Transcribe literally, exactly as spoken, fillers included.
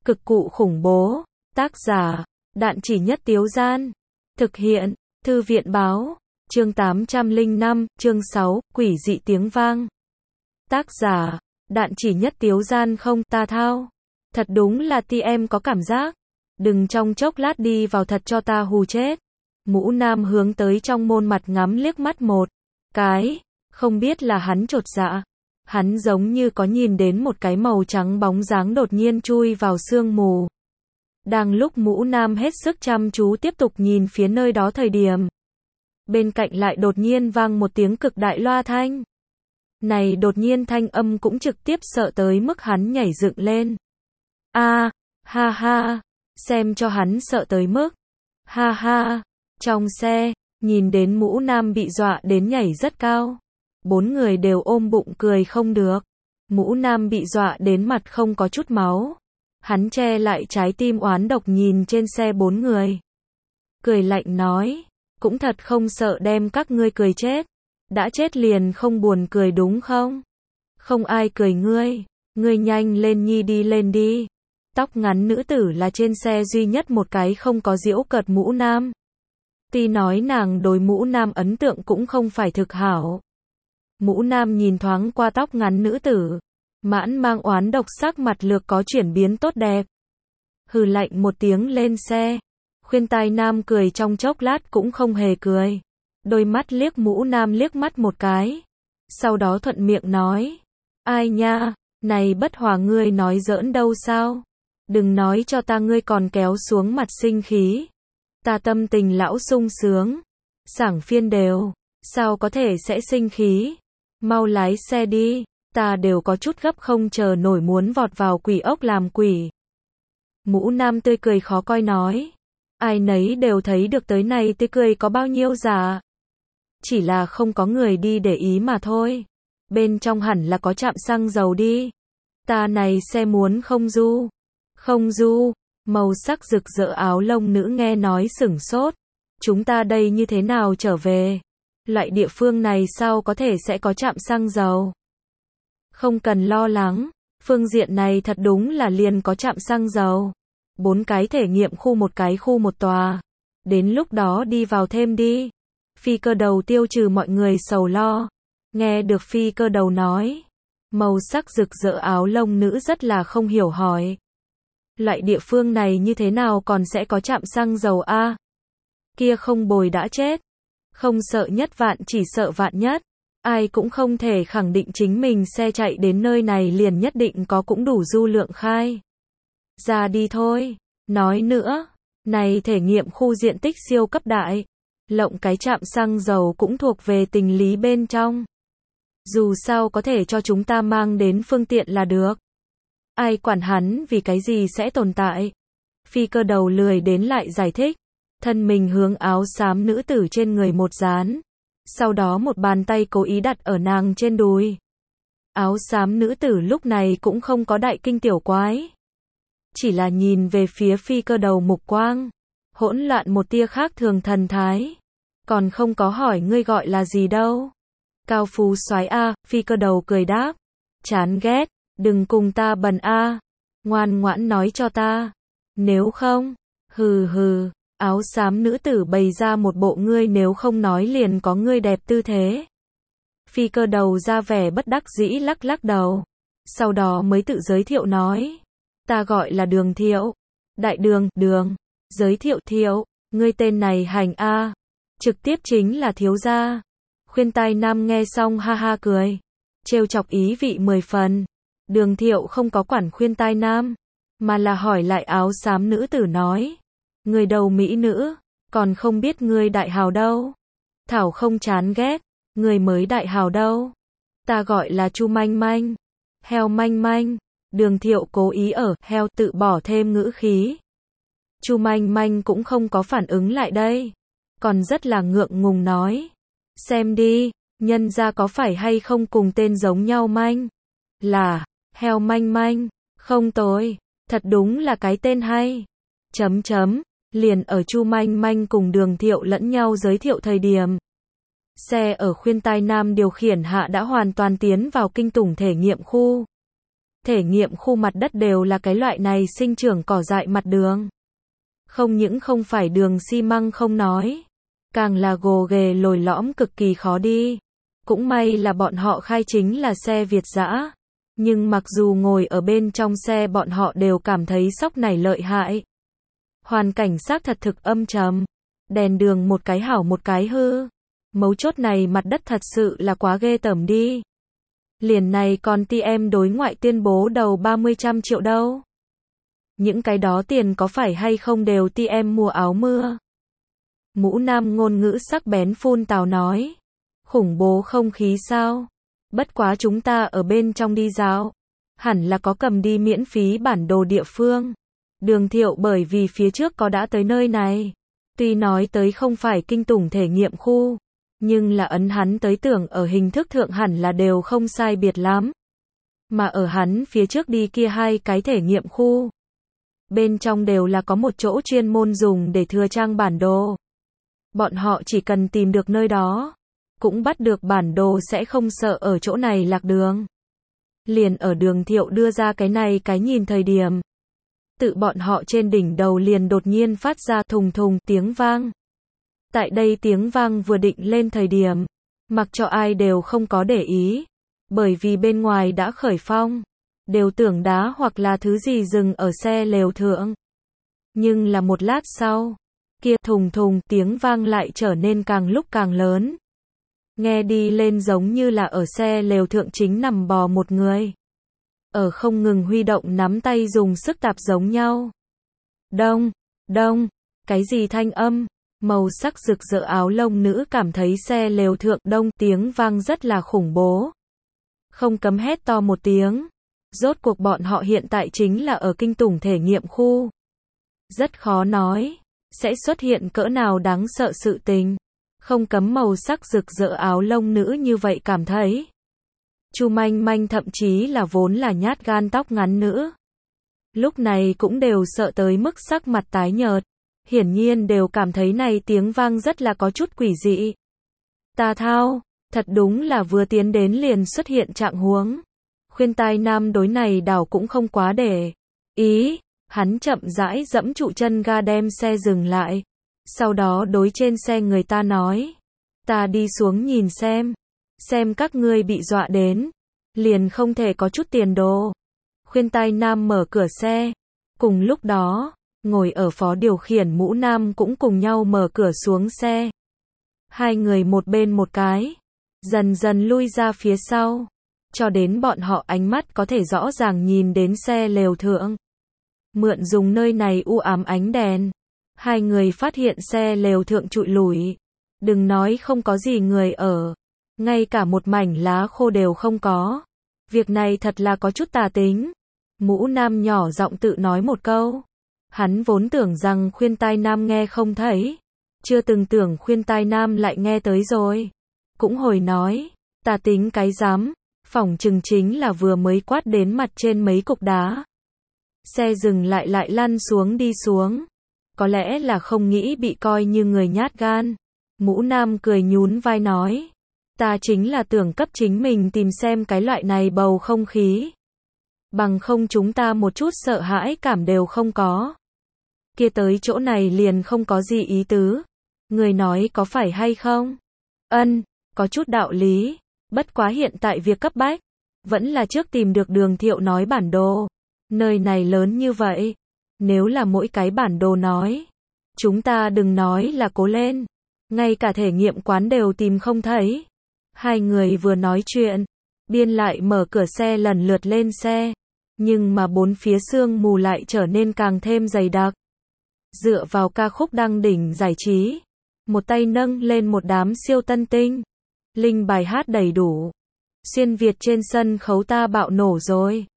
Cực cụ khủng bố. Tác giả, Đạn Chỉ Nhất Tiếu Gian. Thực hiện, Thư viện báo. Chương tám trăm lẻ năm, chương sáu, Quỷ dị tiếng vang. Tác giả, Đạn Chỉ Nhất Tiếu Gian. Không, ta thao. Thật đúng là ti em có cảm giác. Đừng trong chốc lát đi vào thật cho ta hù chết. Mũ Nam hướng tới trong môn mặt ngắm liếc mắt một cái, không biết là hắn chột dạ. Hắn giống như có nhìn đến một cái màu trắng bóng dáng đột nhiên chui vào sương mù. Đang lúc Mũ Nam hết sức chăm chú tiếp tục nhìn phía nơi đó thời điểm, bên cạnh lại đột nhiên vang một tiếng cực đại loa thanh. Này đột nhiên thanh âm cũng trực tiếp sợ tới mức hắn nhảy dựng lên. A, ha ha, xem cho hắn sợ tới mức. Ha ha, trong xe, nhìn đến Mũ Nam bị dọa đến nhảy rất cao. Bốn người đều ôm bụng cười không được. Mũ Nam bị dọa đến mặt không có chút máu. Hắn che lại trái tim oán độc nhìn trên xe bốn người. Cười lạnh nói, cũng thật không sợ đem các ngươi cười chết. Đã chết liền không buồn cười đúng không? Không ai cười ngươi, ngươi nhanh lên nhi đi lên đi. Tóc ngắn nữ tử là trên xe duy nhất một cái không có giễu cợt Mũ Nam. Tuy nói nàng đối Mũ Nam ấn tượng cũng không phải thực hảo. Mũ Nam nhìn thoáng qua tóc ngắn nữ tử, mãn mang oán độc sắc mặt lược có chuyển biến tốt đẹp. Hừ lạnh một tiếng lên xe. Khuyên tai Nam cười trong chốc lát cũng không hề cười. Đôi mắt liếc Mũ Nam liếc mắt một cái. Sau đó thuận miệng nói. Ai nha, này bất hòa ngươi nói giỡn đâu sao? Đừng nói cho ta ngươi còn kéo xuống mặt sinh khí. Ta tâm tình lão sung sướng. Sảng phiên đều. Sao có thể sẽ sinh khí? Mau lái xe đi. Ta đều có chút gấp không chờ nổi muốn vọt vào quỷ ốc làm quỷ. Mũ Nam tươi cười khó coi nói. Ai nấy đều thấy được tới này tươi cười có bao nhiêu giả. Chỉ là không có người đi để ý mà thôi. Bên trong hẳn là có trạm xăng dầu đi. Ta này xe muốn không du. Không du. Màu sắc rực rỡ áo lông nữ nghe nói sửng sốt. Chúng ta đây như thế nào trở về? Loại địa phương này sao có thể sẽ có trạm xăng dầu? Không cần lo lắng. Phương diện này thật đúng là liền có trạm xăng dầu. Bốn cái thể nghiệm khu một cái khu một tòa. Đến lúc đó đi vào thêm đi. Phi Cơ Đầu tiêu trừ mọi người sầu lo. Nghe được Phi Cơ Đầu nói. Màu sắc rực rỡ áo lông nữ rất là không hiểu hỏi. Loại địa phương này như thế nào còn sẽ có trạm xăng dầu a? À? Kia không bồi đã chết. Không sợ nhất vạn chỉ sợ vạn nhất. Ai cũng không thể khẳng định chính mình xe chạy đến nơi này liền nhất định có cũng đủ du lượng khai. Ra đi thôi. Nói nữa, này thể nghiệm khu diện tích siêu cấp đại. Lộng cái trạm xăng dầu cũng thuộc về tình lý bên trong. Dù sao có thể cho chúng ta mang đến phương tiện là được. Ai quản hắn vì cái gì sẽ tồn tại. Phi Cơ Đầu lười đến lại giải thích. Thân mình hướng áo xám nữ tử trên người một dán. Sau đó một bàn tay cố ý đặt ở nàng trên đùi. Áo xám nữ tử lúc này cũng không có đại kinh tiểu quái. Chỉ là nhìn về phía Phi Cơ Đầu mục quang. Hỗn loạn một tia khác thường thần thái. Còn không có hỏi ngươi gọi là gì đâu. Cao phú soái a, Phi Cơ Đầu cười đáp. Chán ghét, đừng cùng ta bần a. Ngoan ngoãn nói cho ta. Nếu không, hừ hừ. Áo xám nữ tử bày ra một bộ ngươi nếu không nói liền có ngươi đẹp tư thế. Phi Cơ Đầu ra vẻ bất đắc dĩ lắc lắc đầu. Sau đó mới tự giới thiệu nói. Ta gọi là Đường Thiệu. Đại đường, đường. Giới thiệu Thiệu. Ngươi tên này hành a. Trực tiếp chính là thiếu gia. Khuyên tai Nam nghe xong ha ha cười. Trêu chọc ý vị mười phần. Đường Thiệu không có quản khuyên tai Nam. Mà là hỏi lại áo xám nữ tử nói. Người đầu mỹ nữ, còn không biết ngươi đại hào đâu. Thảo không chán ghét, người mới đại hào đâu. Ta gọi là Chu Manh Manh. Heo Manh Manh. Đường Thiệu cố ý ở heo tự bỏ thêm ngữ khí. Chu Manh Manh cũng không có phản ứng lại đây. Còn rất là ngượng ngùng nói. Xem đi, nhân ra có phải hay không cùng tên giống nhau Manh. Là, heo Manh Manh. Không tồi, thật đúng là cái tên hay. Chấm chấm. Liền ở Chu Manh Manh cùng Đường Thiệu lẫn nhau giới thiệu thời điểm. Xe ở khuyên tai Nam điều khiển hạ đã hoàn toàn tiến vào kinh tủng thể nghiệm khu. Thể nghiệm khu mặt đất đều là cái loại này sinh trưởng cỏ dại mặt đường. Không những không phải đường xi măng không nói, càng là gồ ghề lồi lõm cực kỳ khó đi. Cũng may là bọn họ khai chính là xe Việt dã, nhưng mặc dù ngồi ở bên trong xe bọn họ đều cảm thấy sóc này lợi hại. Hoàn cảnh xác thật thực âm trầm, đèn đường một cái hảo một cái hư. Mấu chốt này mặt đất thật sự là quá ghê tởm đi. Liền này còn tê em đối ngoại tuyên bố đầu ba mươi trăm triệu đâu. Những cái đó tiền có phải hay không đều tê em mua áo mưa. Mũ Nam ngôn ngữ sắc bén phun tào nói. Khủng bố không khí sao? Bất quá chúng ta ở bên trong đi dạo. Hẳn là có cầm đi miễn phí bản đồ địa phương. Đường Thiệu bởi vì phía trước có đã tới nơi này. Tuy nói tới không phải kinh tủng thể nghiệm khu, nhưng là ấn hắn tới tưởng ở hình thức thượng hẳn là đều không sai biệt lắm. Mà ở hắn phía trước đi kia hai cái thể nghiệm khu. Bên trong đều là có một chỗ chuyên môn dùng để thừa trang bản đồ. Bọn họ chỉ cần tìm được nơi đó, cũng bắt được bản đồ sẽ không sợ ở chỗ này lạc đường. Liền ở Đường Thiệu đưa ra cái này cái nhìn thời điểm. Tự bọn họ trên đỉnh đầu liền đột nhiên phát ra thùng thùng tiếng vang. Tại đây tiếng vang vừa định lên thời điểm, mặc cho ai đều không có để ý, bởi vì bên ngoài đã khởi phong, đều tưởng đá hoặc là thứ gì dừng ở xe lều thượng. Nhưng là một lát sau, kia thùng thùng tiếng vang lại trở nên càng lúc càng lớn. Nghe đi lên giống như là ở xe lều thượng chính nằm bò một người. Ở không ngừng huy động nắm tay dùng sức tạp giống nhau. Đông, đông, cái gì thanh âm? Màu sắc rực rỡ áo lông nữ cảm thấy xe lều thượng đông tiếng vang rất là khủng bố. Không cấm hét to một tiếng. Rốt cuộc bọn họ hiện tại chính là ở kinh tủng thể nghiệm khu. Rất khó nói, sẽ xuất hiện cỡ nào đáng sợ sự tình. Không cấm màu sắc rực rỡ áo lông nữ như vậy cảm thấy. Chu Manh Manh thậm chí là vốn là nhát gan tóc ngắn nữ. Lúc này cũng đều sợ tới mức sắc mặt tái nhợt. Hiển nhiên đều cảm thấy này tiếng vang rất là có chút quỷ dị. Ta thao, thật đúng là vừa tiến đến liền xuất hiện trạng huống. Khuyên Tai Nam đối này đảo cũng không quá để ý, hắn chậm rãi dẫm trụ chân ga đem xe dừng lại. Sau đó đối trên xe người ta nói, ta đi xuống nhìn xem, xem các ngươi bị dọa đến, liền không thể có chút tiền đồ. Khuyên Tai Nam mở cửa xe, cùng lúc đó, ngồi ở phó điều khiển Mũ Nam cũng cùng nhau mở cửa xuống xe. Hai người một bên một cái, dần dần lui ra phía sau, cho đến bọn họ ánh mắt có thể rõ ràng nhìn đến xe lều thượng. Mượn dùng nơi này u ám ánh đèn, hai người phát hiện xe lều thượng trụi lủi. Đừng nói không có gì người ở, ngay cả một mảnh lá khô đều không có. Việc này thật là có chút tà tính. Mũ Nam nhỏ giọng tự nói một câu. Hắn vốn tưởng rằng Khuyên Tai Nam nghe không thấy, chưa từng tưởng Khuyên Tai Nam lại nghe tới rồi. Cũng hồi nói, tà tính cái dám, phỏng chừng chính là vừa mới quát đến mặt trên mấy cục đá. Xe dừng lại lại lăn xuống đi xuống. Có lẽ là không nghĩ bị coi như người nhát gan. Mũ Nam cười nhún vai nói, ta chính là tưởng cấp chính mình tìm xem cái loại này bầu không khí. Bằng không chúng ta một chút sợ hãi cảm đều không có. Kia tới chỗ này liền không có gì ý tứ. Người nói có phải hay không? Ân, có chút đạo lý. Bất quá hiện tại việc cấp bách, vẫn là trước tìm được Đường Thiệu nói bản đồ. Nơi này lớn như vậy, nếu là mỗi cái bản đồ nói, chúng ta đừng nói là cố lên. Ngay cả thể nghiệm quán đều tìm không thấy. Hai người vừa nói chuyện, biên lại mở cửa xe lần lượt lên xe. Nhưng mà bốn phía sương mù lại trở nên càng thêm dày đặc. Dựa vào ca khúc đăng đỉnh giải trí, một tay nâng lên một đám siêu tân tinh. Linh bài hát đầy đủ. Xuyên Việt trên sân khấu ta bạo nổ rồi.